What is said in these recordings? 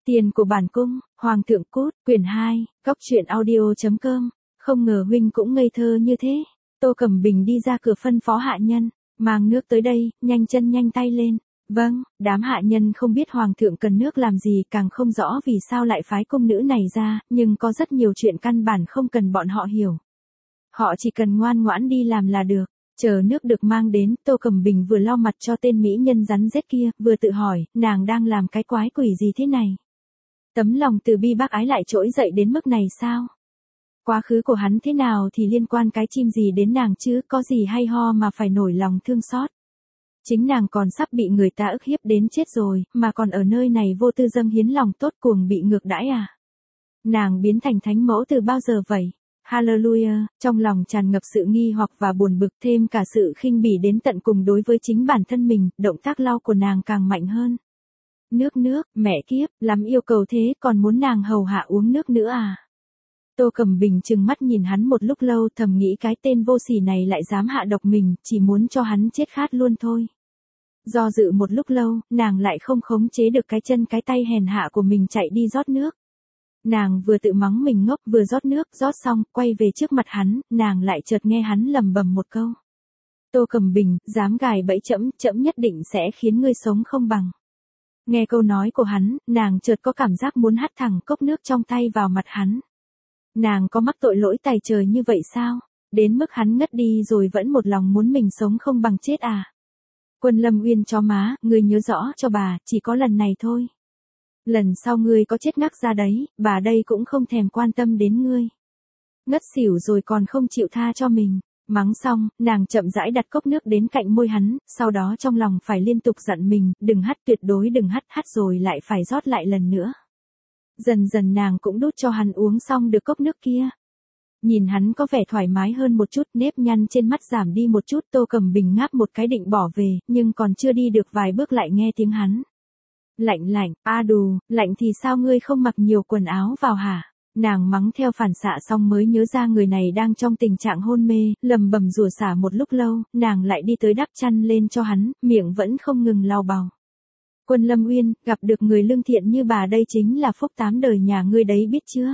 Tiền của bản cung, Hoàng thượng cút, quyển 2, Cóc truyện audio.com. Không ngờ huynh cũng ngây thơ như thế. Tô Cẩm Bình đi ra cửa phân phó hạ nhân, mang nước tới đây, nhanh chân nhanh tay lên. Vâng, đám hạ nhân không biết Hoàng thượng cần nước làm gì, càng không rõ vì sao lại phái cung nữ này ra, nhưng có rất nhiều chuyện căn bản không cần bọn họ hiểu. Họ chỉ cần ngoan ngoãn đi làm là được. Chờ nước được mang đến, Tô Cẩm Bình vừa lau mặt cho tên mỹ nhân rắn rết kia, vừa tự hỏi, nàng đang làm cái quái quỷ gì thế này? Tấm lòng từ bi bác ái lại trỗi dậy đến mức này sao? Quá khứ của hắn thế nào thì liên quan cái chim gì đến nàng chứ, có gì hay ho mà phải nổi lòng thương xót. Chính nàng còn sắp bị người ta ức hiếp đến chết rồi, mà còn ở nơi này vô tư dâng hiến lòng tốt cuồng bị ngược đãi à? Nàng biến thành thánh mẫu từ bao giờ vậy? Hallelujah, trong lòng tràn ngập sự nghi hoặc và buồn bực, thêm cả sự khinh bỉ đến tận cùng đối với chính bản thân mình, động tác lau của nàng càng mạnh hơn. Nước, mẹ kiếp, lắm yêu cầu thế, còn muốn nàng hầu hạ uống nước nữa à? Tô Cẩm Bình trừng mắt nhìn hắn một lúc lâu, thầm nghĩ cái tên vô sỉ này lại dám hạ độc mình, chỉ muốn cho hắn chết khát luôn thôi. Do dự một lúc lâu, nàng lại không khống chế được cái chân cái tay hèn hạ của mình chạy đi rót nước. Nàng vừa tự mắng mình ngốc vừa rót nước, rót xong, quay về trước mặt hắn, nàng lại chợt nghe hắn lầm bầm một câu. Tô Cẩm Bình, dám gài bẫy trẫm nhất định sẽ khiến ngươi sống không bằng. Nghe câu nói của hắn, nàng chợt có cảm giác muốn hắt thẳng cốc nước trong tay vào mặt hắn. Nàng có mắc tội lỗi tày trời như vậy sao? Đến mức hắn ngất đi rồi vẫn một lòng muốn mình sống không bằng chết à? Quân Lâm Uyên chó má, ngươi nhớ rõ cho bà, chỉ có lần này thôi. Lần sau ngươi có chết ngắc ra đấy, bà đây cũng không thèm quan tâm đến ngươi. Ngất xỉu rồi còn không chịu tha cho mình. Mắng xong, nàng chậm rãi đặt cốc nước đến cạnh môi hắn, sau đó trong lòng phải liên tục dặn mình, đừng hắt, tuyệt đối đừng hắt rồi lại phải rót lại lần nữa. Dần dần nàng cũng đút cho hắn uống xong được cốc nước kia. Nhìn hắn có vẻ thoải mái hơn một chút, nếp nhăn trên mắt giảm đi một chút, Tô Cẩm Bình ngáp một cái định bỏ về, nhưng còn chưa đi được vài bước lại nghe tiếng hắn. Lạnh, a đù, lạnh thì sao ngươi không mặc nhiều quần áo vào hả? Nàng mắng theo phản xạ xong mới nhớ ra người này đang trong tình trạng hôn mê, lầm bầm rủa xả một lúc lâu, nàng lại đi tới đắp chăn lên cho hắn, miệng vẫn không ngừng lau bào. Quân Lâm Uyên, gặp được người lương thiện như bà đây chính là phúc 8 đời nhà ngươi đấy biết chưa?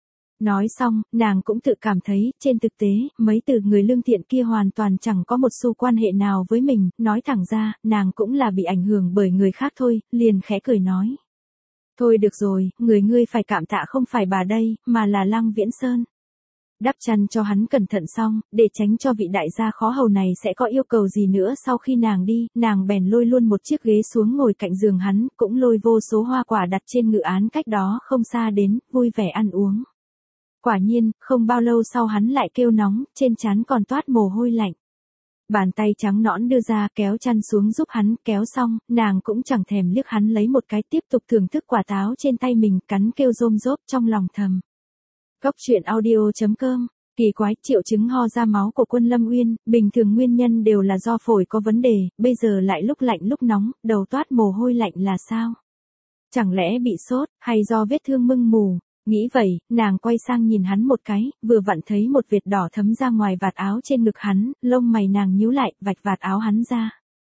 Nói xong, nàng cũng tự cảm thấy, trên thực tế, mấy từ người lương thiện kia hoàn toàn chẳng có một xu quan hệ nào với mình, nói thẳng ra, nàng cũng là bị ảnh hưởng bởi người khác thôi, liền khẽ cười nói. Thôi được rồi, người ngươi phải cảm tạ không phải bà đây, mà là Lăng Viễn Sơn. Đắp chăn cho hắn cẩn thận xong, để tránh cho vị đại gia khó hầu này sẽ có yêu cầu gì nữa sau khi nàng đi, nàng bèn lôi luôn một chiếc ghế xuống ngồi cạnh giường hắn, cũng lôi vô số hoa quả đặt trên ngự án cách đó không xa đến, vui vẻ ăn uống. Quả nhiên, không bao lâu sau hắn lại kêu nóng, trên trán còn toát mồ hôi lạnh. Bàn tay trắng nõn đưa ra kéo chăn xuống giúp hắn, kéo xong, nàng cũng chẳng thèm liếc hắn lấy một cái, tiếp tục thưởng thức quả táo trên tay mình, cắn kêu rôm rốp trong lòng thầm. Cóc truyện audio.com. Kỳ quái, triệu chứng ho ra máu của Quân Lâm Uyên, bình thường nguyên nhân đều là do phổi có vấn đề, bây giờ lại lúc lạnh lúc nóng, đầu toát mồ hôi lạnh là sao? Chẳng lẽ bị sốt, hay do vết thương mưng mù? Nghĩ vậy, nàng quay sang nhìn hắn một cái, vừa vặn thấy một vệt đỏ thấm ra ngoài vạt áo trên ngực hắn, lông mày nàng nhíu lại, vạch vạt áo hắn ra.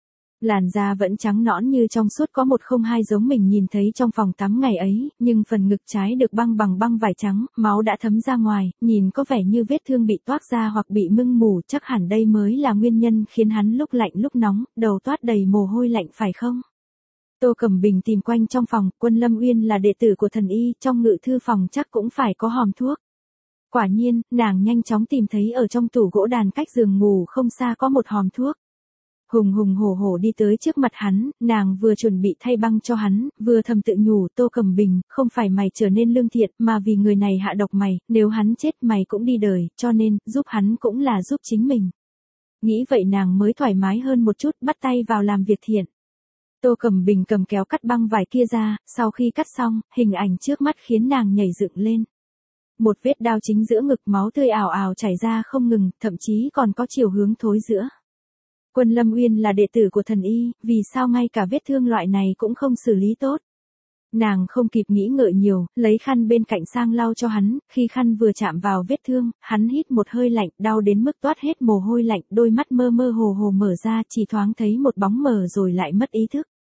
Làn da vẫn trắng nõn như trong suốt, có 102 giống mình nhìn thấy trong phòng tắm ngày ấy, nhưng phần ngực trái được băng bằng băng vải trắng, máu đã thấm ra ngoài, nhìn có vẻ như vết thương bị toác ra hoặc bị mưng mù, chắc hẳn đây mới là nguyên nhân khiến hắn lúc lạnh lúc nóng, đầu toát đầy mồ hôi lạnh phải không? Tô Cẩm Bình tìm quanh trong phòng, Quân Lâm Uyên là đệ tử của thần y, trong ngự thư phòng chắc cũng phải có hòm thuốc. Quả nhiên, nàng nhanh chóng tìm thấy ở trong tủ gỗ đàn cách giường ngủ không xa có một hòm thuốc. Hùng hổ đi tới trước mặt hắn, nàng vừa chuẩn bị thay băng cho hắn, vừa thầm tự nhủ, Tô Cẩm Bình, không phải mày trở nên lương thiện, mà vì người này hạ độc mày, nếu hắn chết mày cũng đi đời, cho nên, giúp hắn cũng là giúp chính mình. Nghĩ vậy nàng mới thoải mái hơn một chút, bắt tay vào làm việc thiện. Tô Cẩm Bình cầm kéo cắt băng vải kia ra, sau khi cắt xong, hình ảnh trước mắt khiến nàng nhảy dựng lên. Một vết đao chính giữa ngực, máu tươi ào ào chảy ra không ngừng, thậm chí còn có chiều hướng thối rữa. Quân Lâm Uyên là đệ tử của thần y, vì sao ngay cả vết thương loại này cũng không xử lý tốt. Nàng không kịp nghĩ ngợi nhiều, lấy khăn bên cạnh sang lau cho hắn, khi khăn vừa chạm vào vết thương, hắn hít một hơi lạnh, đau đến mức toát hết mồ hôi lạnh, đôi mắt mơ mơ hồ hồ mở ra, chỉ thoáng thấy một bóng mờ rồi lại mất ý thức.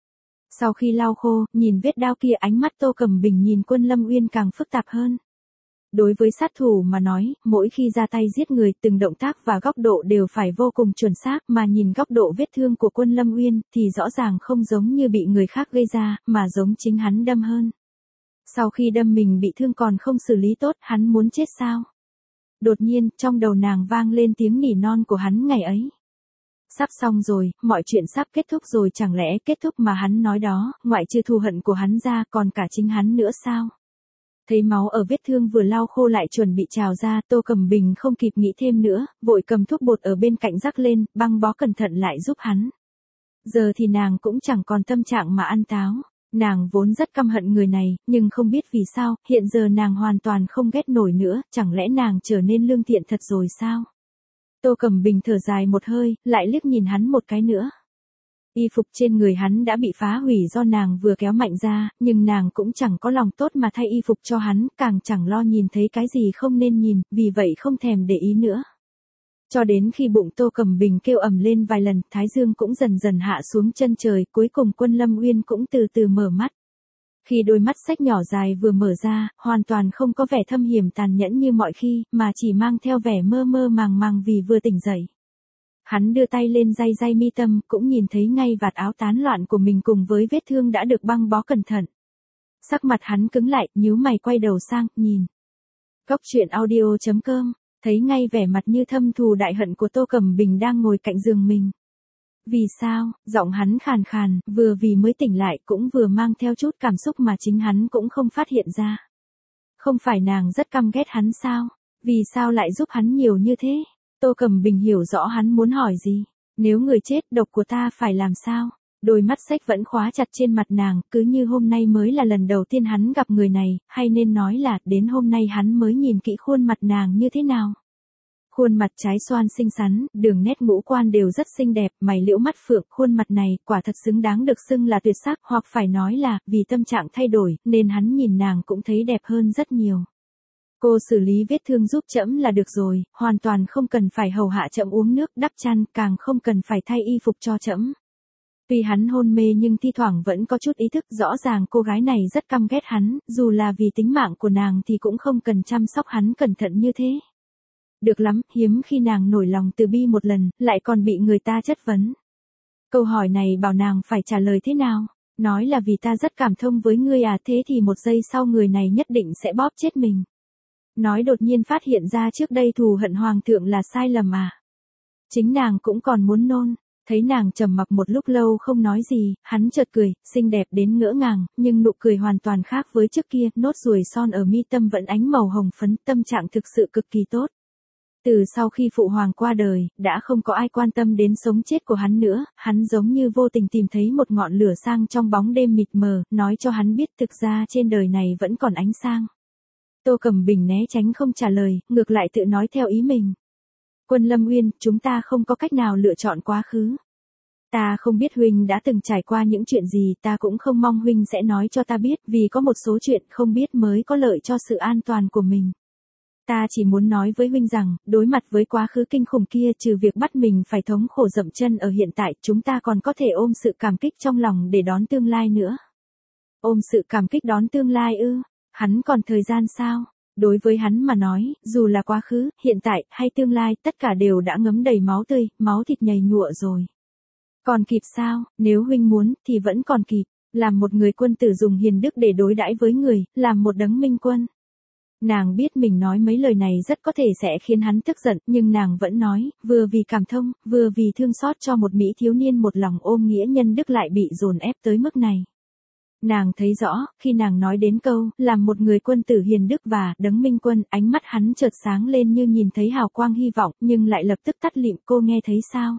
Sau khi lau khô, nhìn vết đao kia ánh mắt Tô Cẩm Bình nhìn Quân Lâm Uyên càng phức tạp hơn. Đối với sát thủ mà nói, mỗi khi ra tay giết người từng động tác và góc độ đều phải vô cùng chuẩn xác mà nhìn góc độ vết thương của Quân Lâm Uyên thì rõ ràng không giống như bị người khác gây ra mà giống chính hắn đâm hơn. Sau khi đâm mình bị thương còn không xử lý tốt hắn muốn chết sao? Đột nhiên trong đầu nàng vang lên tiếng nỉ non của hắn ngày ấy. Sắp xong rồi, mọi chuyện sắp kết thúc rồi chẳng lẽ kết thúc mà hắn nói đó, ngoại trừ thù hận của hắn ra còn cả chính hắn nữa sao? Thấy máu ở vết thương vừa lau khô lại chuẩn bị trào ra, Tô Cẩm Bình không kịp nghĩ thêm nữa, vội cầm thuốc bột ở bên cạnh rắc lên, băng bó cẩn thận lại giúp hắn. Giờ thì nàng cũng chẳng còn tâm trạng mà ăn táo. Nàng vốn rất căm hận người này, nhưng không biết vì sao, hiện giờ nàng hoàn toàn không ghét nổi nữa, chẳng lẽ nàng trở nên lương thiện thật rồi sao? Tô Cẩm Bình thở dài một hơi, lại liếc nhìn hắn một cái nữa. Y phục trên người hắn đã bị phá hủy do nàng vừa kéo mạnh ra, nhưng nàng cũng chẳng có lòng tốt mà thay y phục cho hắn, càng chẳng lo nhìn thấy cái gì không nên nhìn, vì vậy không thèm để ý nữa. Cho đến khi bụng Tô Cẩm Bình kêu ầm lên vài lần, thái dương cũng dần dần hạ xuống chân trời, cuối cùng Quân Lâm Uyên cũng từ từ mở mắt. Khi đôi mắt sách nhỏ dài vừa mở ra, hoàn toàn không có vẻ thâm hiểm tàn nhẫn như mọi khi, mà chỉ mang theo vẻ mơ mơ màng màng vì vừa tỉnh dậy. Hắn đưa tay lên day day mi tâm, cũng nhìn thấy ngay vạt áo tán loạn của mình cùng với vết thương đã được băng bó cẩn thận. Sắc mặt hắn cứng lại, nhíu mày quay đầu sang, nhìn. Góc truyện audio.com, thấy ngay vẻ mặt như thâm thù đại hận của Tô Cẩm Bình đang ngồi cạnh giường mình. Vì sao, giọng hắn khàn khàn, vừa vì mới tỉnh lại cũng vừa mang theo chút cảm xúc mà chính hắn cũng không phát hiện ra. Không phải nàng rất căm ghét hắn sao? Vì sao lại giúp hắn nhiều như thế? Tô Cẩm Bình hiểu rõ hắn muốn hỏi gì. Nếu người chết, độc của ta phải làm sao? Đôi mắt sách vẫn khóa chặt trên mặt nàng, cứ như hôm nay mới là lần đầu tiên hắn gặp người này, hay nên nói là đến hôm nay hắn mới nhìn kỹ khuôn mặt nàng như thế nào. Khuôn mặt trái xoan xinh xắn, đường nét ngũ quan đều rất xinh đẹp, mày liễu mắt phượng, khuôn mặt này quả thật xứng đáng được xưng là tuyệt sắc, hoặc phải nói là vì tâm trạng thay đổi, nên hắn nhìn nàng cũng thấy đẹp hơn rất nhiều. Cô xử lý vết thương giúp trẫm là được rồi, hoàn toàn không cần phải hầu hạ trẫm uống nước, đắp chăn, càng không cần phải thay y phục cho trẫm. Tuy hắn hôn mê nhưng thi thoảng vẫn có chút ý thức, rõ ràng cô gái này rất căm ghét hắn, dù là vì tính mạng của nàng thì cũng không cần chăm sóc hắn cẩn thận như thế. Được lắm, hiếm khi nàng nổi lòng từ bi một lần, lại còn bị người ta chất vấn. Câu hỏi này bảo nàng phải trả lời thế nào? Nói là vì ta rất cảm thông với ngươi à, thế thì một giây sau người này nhất định sẽ bóp chết mình. Nói đột nhiên phát hiện ra trước đây thù hận hoàng thượng là sai lầm à. Chính nàng cũng còn muốn nôn. Thấy nàng trầm mặc một lúc lâu không nói gì, hắn chợt cười, xinh đẹp đến ngỡ ngàng, nhưng nụ cười hoàn toàn khác với trước kia, nốt ruồi son ở mi tâm vẫn ánh màu hồng phấn, tâm trạng thực sự cực kỳ tốt. Từ sau khi phụ hoàng qua đời, đã không có ai quan tâm đến sống chết của hắn nữa, hắn giống như vô tình tìm thấy một ngọn lửa sang trong bóng đêm mịt mờ, nói cho hắn biết thực ra trên đời này vẫn còn ánh sáng. Tô Cẩm Bình né tránh không trả lời, ngược lại tự nói theo ý mình. Quân Lâm Uyên, chúng ta không có cách nào lựa chọn quá khứ. Ta không biết huynh đã từng trải qua những chuyện gì, ta cũng không mong huynh sẽ nói cho ta biết, vì có một số chuyện không biết mới có lợi cho sự an toàn của mình. Ta chỉ muốn nói với huynh rằng, đối mặt với quá khứ kinh khủng kia, trừ việc bắt mình phải thống khổ dậm chân ở hiện tại, chúng ta còn có thể ôm sự cảm kích trong lòng để đón tương lai nữa. Ôm sự cảm kích đón tương lai ư? Hắn còn thời gian sao? Đối với hắn mà nói, dù là quá khứ, hiện tại, hay tương lai, tất cả đều đã ngấm đầy máu tươi, máu thịt nhầy nhụa rồi. Còn kịp sao? Nếu huynh muốn, thì vẫn còn kịp. Làm một người quân tử dùng hiền đức để đối đãi với người, làm một đấng minh quân. Nàng biết mình nói mấy lời này rất có thể sẽ khiến hắn tức giận, nhưng nàng vẫn nói, vừa vì cảm thông, vừa vì thương xót cho một mỹ thiếu niên một lòng ôm nghĩa nhân đức lại bị dồn ép tới mức này. Nàng thấy rõ, khi nàng nói đến câu, làm một người quân tử hiền đức và đấng minh quân, ánh mắt hắn chợt sáng lên như nhìn thấy hào quang hy vọng, nhưng lại lập tức tắt lịm, cô nghe thấy sao?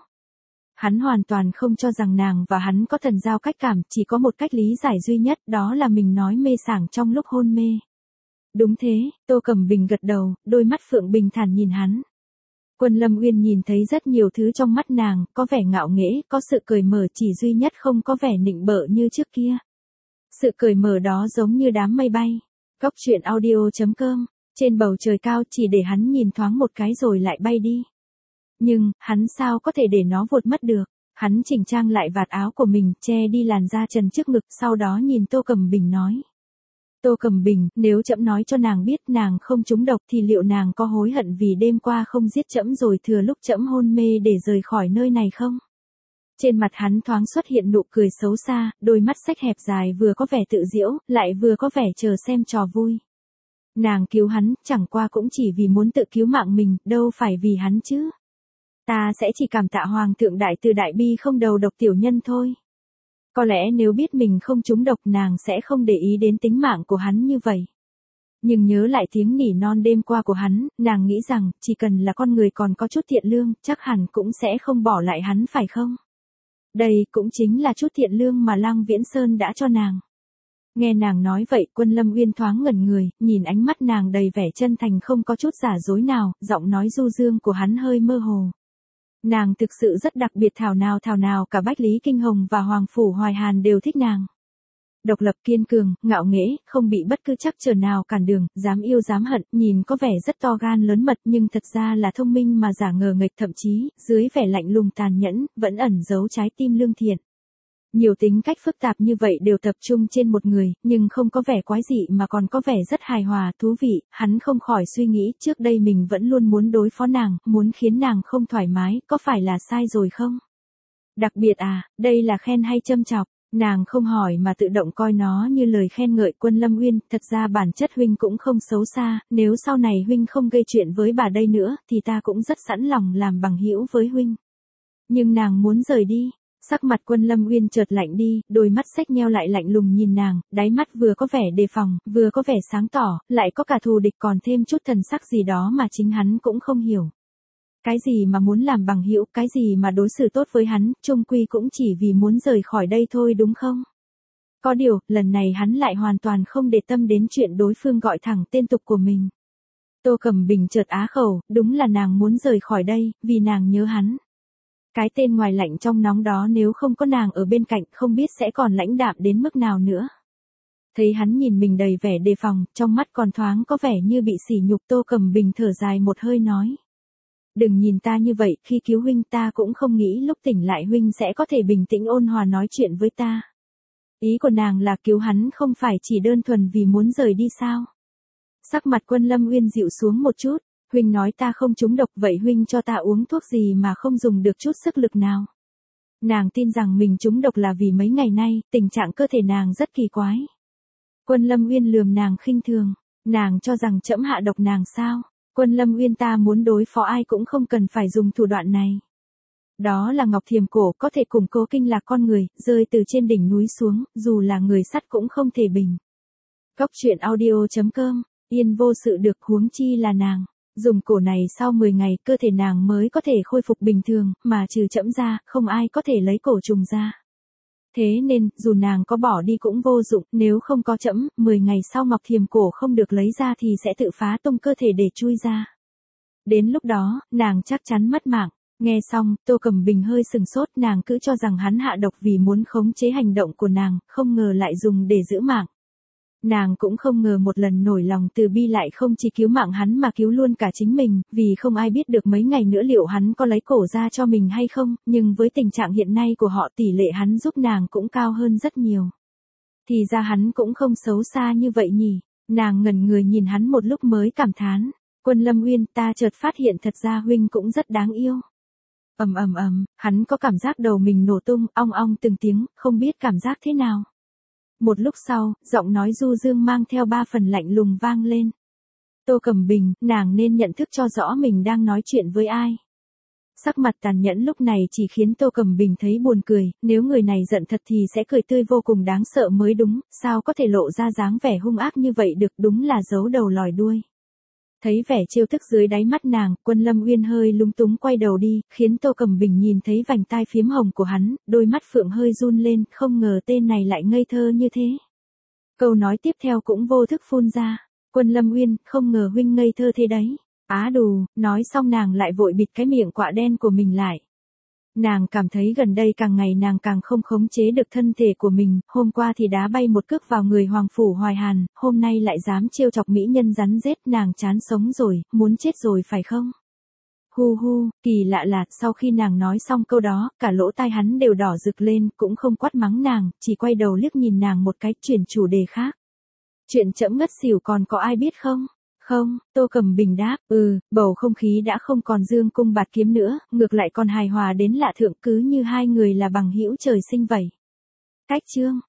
Hắn hoàn toàn không cho rằng nàng và hắn có thần giao cách cảm, chỉ có một cách lý giải duy nhất, đó là mình nói mê sảng trong lúc hôn mê. Đúng thế, Tô Cẩm Bình gật đầu, đôi mắt phượng bình thản nhìn hắn. Quân Lâm Uyên nhìn thấy rất nhiều thứ trong mắt nàng, có vẻ ngạo nghễ, có sự cởi mở, chỉ duy nhất không có vẻ nịnh bợ như trước kia. Sự cởi mở đó giống như đám mây bay. Góc truyện audio.com, trên bầu trời cao chỉ để hắn nhìn thoáng một cái rồi lại bay đi. Nhưng, hắn sao có thể để nó vụt mất được. Hắn chỉnh trang lại vạt áo của mình, che đi làn da trần trước ngực, sau đó nhìn Tô Cẩm Bình nói. Tô Cẩm Bình, nếu trẫm nói cho nàng biết nàng không trúng độc thì liệu nàng có hối hận vì đêm qua không giết trẫm rồi thừa lúc trẫm hôn mê để rời khỏi nơi này không? Trên mặt hắn thoáng xuất hiện nụ cười xấu xa, đôi mắt xách hẹp dài vừa có vẻ tự giễu, lại vừa có vẻ chờ xem trò vui. Nàng cứu hắn, chẳng qua cũng chỉ vì muốn tự cứu mạng mình, đâu phải vì hắn chứ. Ta sẽ chỉ cảm tạ Hoàng thượng đại từ đại bi không đầu độc tiểu nhân thôi. Có lẽ nếu biết mình không trúng độc nàng sẽ không để ý đến tính mạng của hắn như vậy. Nhưng nhớ lại tiếng nỉ non đêm qua của hắn, nàng nghĩ rằng, chỉ cần là con người còn có chút thiện lương, chắc hẳn cũng sẽ không bỏ lại hắn phải không? Đây cũng chính là chút thiện lương mà Lăng Viễn Sơn đã cho nàng. Nghe nàng nói vậy, Quân Lâm Uyên thoáng ngẩn người, nhìn ánh mắt nàng đầy vẻ chân thành không có chút giả dối nào, giọng nói du dương của hắn hơi mơ hồ. Nàng thực sự rất đặc biệt, thảo nào cả Bách Lý Kinh Hồng và Hoàng Phủ Hoài Hàn đều thích nàng. Độc lập kiên cường, ngạo nghễ, không bị bất cứ trắc trở nào cản đường, dám yêu dám hận, nhìn có vẻ rất to gan lớn mật nhưng thật ra là thông minh mà giả ngờ nghịch, thậm chí, dưới vẻ lạnh lùng tàn nhẫn, vẫn ẩn giấu trái tim lương thiện. Nhiều tính cách phức tạp như vậy đều tập trung trên một người, nhưng không có vẻ quái dị mà còn có vẻ rất hài hòa, thú vị, hắn không khỏi suy nghĩ trước đây mình vẫn luôn muốn đối phó nàng, muốn khiến nàng không thoải mái, có phải là sai rồi không? Đặc biệt à, đây là khen hay châm chọc? Nàng không hỏi mà tự động coi nó như lời khen ngợi. Quân Lâm Uyên, thật ra bản chất huynh cũng không xấu xa, nếu sau này huynh không gây chuyện với bà đây nữa, thì ta cũng rất sẵn lòng làm bằng hữu với huynh. Nhưng nàng muốn rời đi. Sắc mặt Quân Lâm Uyên chợt lạnh đi, đôi mắt xếch nheo lại lạnh lùng nhìn nàng, đáy mắt vừa có vẻ đề phòng, vừa có vẻ sáng tỏ, lại có cả thù địch còn thêm chút thần sắc gì đó mà chính hắn cũng không hiểu. Cái gì mà muốn làm bằng hữu, cái gì mà đối xử tốt với hắn, chung quy cũng chỉ vì muốn rời khỏi đây thôi đúng không? Có điều, lần này hắn lại hoàn toàn không để tâm đến chuyện đối phương gọi thẳng tên tục của mình. Tô Cẩm Bình chợt á khẩu, đúng là nàng muốn rời khỏi đây, vì nàng nhớ hắn. Cái tên ngoài lạnh trong nóng đó nếu không có nàng ở bên cạnh không biết sẽ còn lãnh đạm đến mức nào nữa. Thấy hắn nhìn mình đầy vẻ đề phòng, trong mắt còn thoáng có vẻ như bị sỉ nhục, Tô Cẩm Bình thở dài một hơi nói. Đừng nhìn ta như vậy, khi cứu huynh ta cũng không nghĩ lúc tỉnh lại huynh sẽ có thể bình tĩnh ôn hòa nói chuyện với ta. Ý của nàng là cứu hắn không phải chỉ đơn thuần vì muốn rời đi sao? Sắc mặt Quân Lâm Uyên dịu xuống một chút, huynh nói ta không trúng độc, vậy huynh cho ta uống thuốc gì mà không dùng được chút sức lực nào? Nàng tin rằng mình trúng độc là vì mấy ngày nay, tình trạng cơ thể nàng rất kỳ quái. Quân Lâm Uyên lườm nàng khinh thường, nàng cho rằng trẫm hạ độc nàng sao? Quân Lâm Uyên, ta muốn đối phó ai cũng không cần phải dùng thủ đoạn này. Đó là ngọc thiềm cổ, có thể củng cố kinh lạc con người, rơi từ trên đỉnh núi xuống, dù là người sắt cũng không thể bình. Góc truyện audio.com, yên vô sự được, huống chi là nàng. Dùng cổ này sau 10 ngày cơ thể nàng mới có thể khôi phục bình thường, mà trừ trẫm ra, không ai có thể lấy cổ trùng ra. Thế nên, dù nàng có bỏ đi cũng vô dụng, nếu không có trẫm, 10 ngày sau ngọc thiềm cổ không được lấy ra thì sẽ tự phá tung cơ thể để chui ra. Đến lúc đó, nàng chắc chắn mất mạng. Nghe xong, Tô Cẩm Bình hơi sừng sốt, nàng cứ cho rằng hắn hạ độc vì muốn khống chế hành động của nàng, không ngờ lại dùng để giữ mạng. Nàng cũng không ngờ một lần nổi lòng từ bi lại không chỉ cứu mạng hắn mà cứu luôn cả chính mình, vì không ai biết được mấy ngày nữa liệu hắn có lấy cổ ra cho mình hay không, nhưng với tình trạng hiện nay của họ tỷ lệ hắn giúp nàng cũng cao hơn rất nhiều. Thì ra hắn cũng không xấu xa như vậy nhỉ, nàng ngẩn người nhìn hắn một lúc mới cảm thán. Quân Lâm Uyên, ta chợt phát hiện thật ra huynh cũng rất đáng yêu. Hắn có cảm giác đầu mình nổ tung, ong ong từng tiếng, không biết cảm giác thế nào. Một lúc sau, giọng nói du dương mang theo 3 phần lạnh lùng vang lên. Tô Cẩm Bình, nàng nên nhận thức cho rõ mình đang nói chuyện với ai. Sắc mặt tàn nhẫn lúc này chỉ khiến Tô Cẩm Bình thấy buồn cười, nếu người này giận thật thì sẽ cười tươi vô cùng đáng sợ mới đúng, sao có thể lộ ra dáng vẻ hung ác như vậy được, đúng là giấu đầu lòi đuôi. Thấy vẻ trêu tức dưới đáy mắt nàng, Quân Lâm Uyên hơi lúng túng quay đầu đi, khiến Tô Cẩm Bình nhìn thấy vành tai phiếm hồng của hắn, đôi mắt phượng hơi run lên, không ngờ tên này lại ngây thơ như thế. Câu nói tiếp theo cũng vô thức phun ra, Quân Lâm Uyên, không ngờ huynh ngây thơ thế đấy. Á đù, nói xong nàng lại vội bịt cái miệng quạ đen của mình lại. Nàng cảm thấy gần đây càng ngày nàng càng không khống chế được thân thể của mình, hôm qua thì đá bay một cước vào người Hoàng Phủ Hoài Hàn, hôm nay lại dám trêu chọc mỹ nhân rắn rết, nàng chán sống rồi, muốn chết rồi phải không? Hu hu, kỳ lạ là, sau khi nàng nói xong câu đó, cả lỗ tai hắn đều đỏ rực lên, cũng không quát mắng nàng, chỉ quay đầu liếc nhìn nàng một cái, chuyển chủ đề khác. Chuyện trẫm ngất xỉu còn có ai biết không? Không, Tô Cẩm Bình đáp, bầu không khí đã không còn dương cung bạt kiếm nữa, ngược lại còn hài hòa đến lạ thượng, cứ như hai người là bằng hữu trời sinh vậy. Cách chương